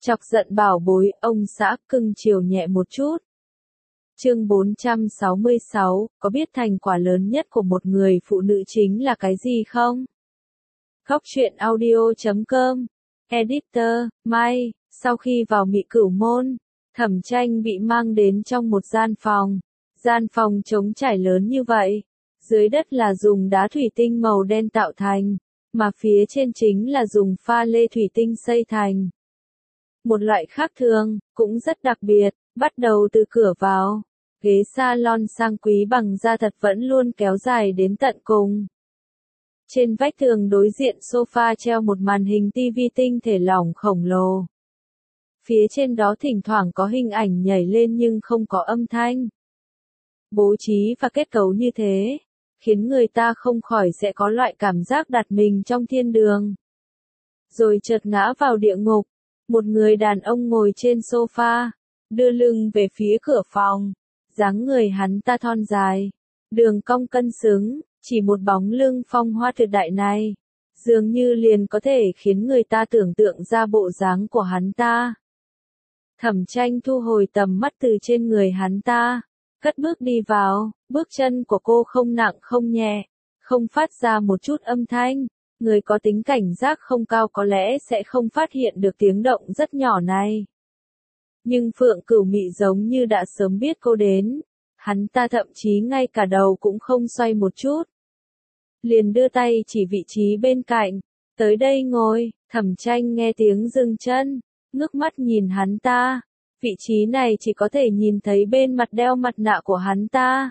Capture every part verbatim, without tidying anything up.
Chọc giận bảo bối, ông xã cưng chiều nhẹ một chút. Chương bốn trăm sáu mươi sáu, có biết thành quả lớn nhất của một người phụ nữ chính là cái gì không? Góc truyện audio chấm com, Editor, Mai, sau khi vào Mị Cửu Môn, Thẩm Tranh bị mang đến trong một gian phòng. Gian phòng trống trải lớn như vậy, dưới đất là dùng đá thủy tinh màu đen tạo thành, mà phía trên chính là dùng pha lê thủy tinh xây thành. Một loại khác thường, cũng rất đặc biệt, bắt đầu từ cửa vào. Ghế salon sang quý bằng da thật vẫn luôn kéo dài đến tận cùng. Trên vách tường đối diện sofa treo một màn hình tivi tinh thể lỏng khổng lồ. Phía trên đó thỉnh thoảng có hình ảnh nhảy lên nhưng không có âm thanh. Bố trí và kết cấu như thế, khiến người ta không khỏi sẽ có loại cảm giác đặt mình trong thiên đường. Rồi chợt ngã vào địa ngục, một người đàn ông ngồi trên sofa, đưa lưng về phía cửa phòng. Dáng người hắn ta thon dài, đường cong cân xứng, chỉ một bóng lưng phong hoa tuyệt đại này, dường như liền có thể khiến người ta tưởng tượng ra bộ dáng của hắn ta. Thẩm Tranh thu hồi tầm mắt từ trên người hắn ta, cất bước đi vào, bước chân của cô không nặng không nhẹ, không phát ra một chút âm thanh, người có tính cảnh giác không cao có lẽ sẽ không phát hiện được tiếng động rất nhỏ này. Nhưng Phượng Cửu Mị giống như đã sớm biết cô đến, hắn ta thậm chí ngay cả đầu cũng không xoay một chút. Liền đưa tay chỉ vị trí bên cạnh, tới đây ngồi. Thẩm Tranh nghe tiếng dừng chân, ngước mắt nhìn hắn ta, vị trí này chỉ có thể nhìn thấy bên mặt đeo mặt nạ của hắn ta.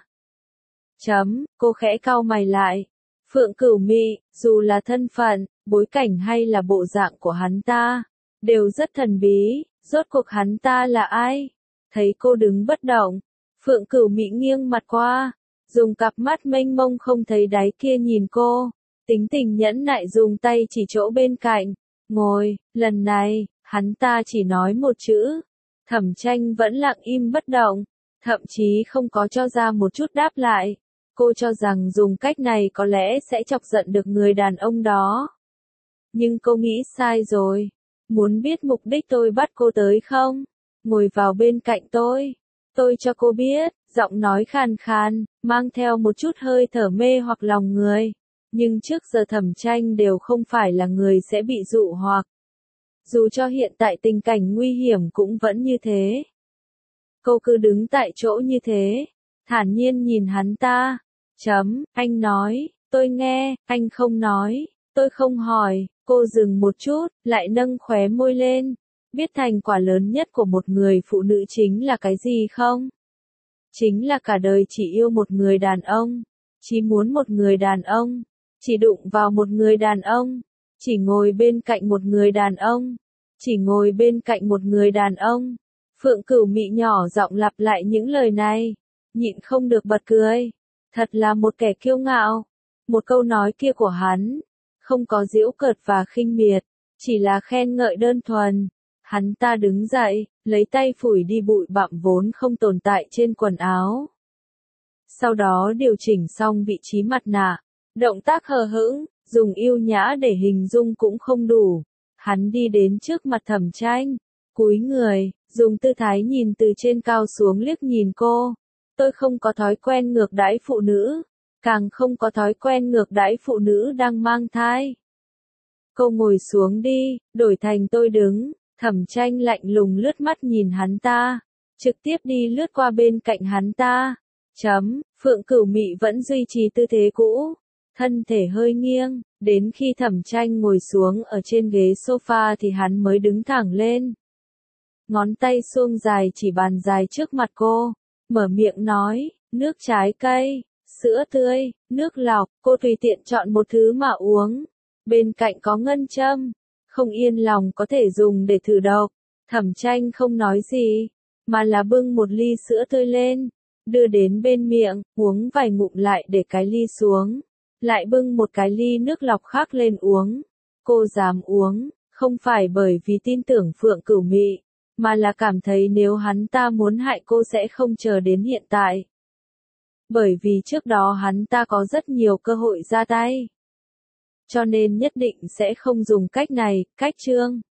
Chấm, cô khẽ cau mày lại. Phượng Cửu Mị, dù là thân phận, bối cảnh hay là bộ dạng của hắn ta, đều rất thần bí. Rốt cuộc hắn ta là ai? Thấy cô đứng bất động, Phượng Cửu Mị nghiêng mặt qua, dùng cặp mắt mênh mông không thấy đáy kia nhìn cô, tính tình nhẫn nại dùng tay chỉ chỗ bên cạnh, ngồi. Lần này, hắn ta chỉ nói một chữ. Thẩm Tranh vẫn lặng im bất động, thậm chí không có cho ra một chút đáp lại. Cô cho rằng dùng cách này có lẽ sẽ chọc giận được người đàn ông đó. Nhưng cô nghĩ sai rồi. Muốn biết mục đích tôi bắt cô tới không? Ngồi vào bên cạnh tôi. Tôi cho cô biết, giọng nói khàn khàn, mang theo một chút hơi thở mê hoặc lòng người. Nhưng trước giờ Thẩm Tranh đều không phải là người sẽ bị dụ hoặc. Dù cho hiện tại tình cảnh nguy hiểm cũng vẫn như thế. Cô cứ đứng tại chỗ như thế, thản nhiên nhìn hắn ta. Chấm, anh nói, tôi nghe, anh không nói, tôi không hỏi. Cô dừng một chút, lại nâng khóe môi lên. Biết thành quả lớn nhất của một người phụ nữ chính là cái gì không? Chính là cả đời chỉ yêu một người đàn ông, chỉ muốn một người đàn ông, chỉ đụng vào một người đàn ông, chỉ ngồi bên cạnh một người đàn ông, chỉ ngồi bên cạnh một người đàn ông. Phượng Cửu Mị nhỏ giọng lặp lại những lời này, nhịn không được bật cười. Thật là một kẻ kiêu ngạo. Một câu nói kia của hắn không có giễu cợt và khinh miệt, chỉ là khen ngợi đơn thuần. Hắn ta đứng dậy, lấy tay phủi đi bụi bặm vốn không tồn tại trên quần áo. Sau đó điều chỉnh xong vị trí mặt nạ, động tác hờ hững, dùng yêu nhã để hình dung cũng không đủ. Hắn đi đến trước mặt Thẩm Tranh, cúi người, dùng tư thái nhìn từ trên cao xuống liếc nhìn cô. Tôi không có thói quen ngược đãi phụ nữ. Càng không có thói quen ngược đãi phụ nữ đang mang thai. Cô ngồi xuống đi, đổi thành tôi đứng. Thẩm Tranh lạnh lùng lướt mắt nhìn hắn ta, trực tiếp đi lướt qua bên cạnh hắn ta. Chấm, Phượng Cửu Mị vẫn duy trì tư thế cũ, thân thể hơi nghiêng, đến khi Thẩm Tranh ngồi xuống ở trên ghế sofa thì hắn mới đứng thẳng lên. Ngón tay suông dài chỉ bàn dài trước mặt cô, mở miệng nói, nước trái cây, sữa tươi, nước lọc, cô tùy tiện chọn một thứ mà uống. Bên cạnh có ngân châm, không yên lòng có thể dùng để thử độc. Thẩm Tranh không nói gì, mà là bưng một ly sữa tươi lên, đưa đến bên miệng, uống vài ngụm lại để cái ly xuống, lại bưng một cái ly nước lọc khác lên uống. Cô dám uống, không phải bởi vì tin tưởng Phượng Cửu Mị, mà là cảm thấy nếu hắn ta muốn hại cô sẽ không chờ đến hiện tại. Bởi vì trước đó hắn ta có rất nhiều cơ hội ra tay. Cho nên nhất định sẽ không dùng cách này, cách Trương.